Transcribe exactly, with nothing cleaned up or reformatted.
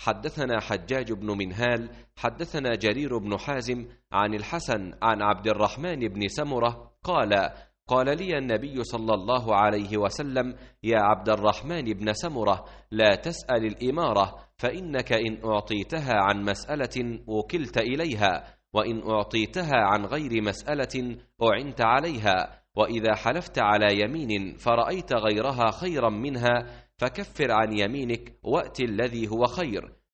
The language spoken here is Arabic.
حدثنا حجاج بن منهال حدثنا جرير بن حازم عن الحسن عن عبد الرحمن بن سمرة قال قال لي النبي صلى الله عليه وسلم يا عبد الرحمن بن سمرة لا تسأل الإمارة، فإنك إن أعطيتها عن مسألة وكلت إليها، وإن أعطيتها عن غير مسألة أعنت عليها، وإذا حلفت على يمين فرأيت غيرها خيرا منها فكفر عن يمينك وأت الذي هو خير،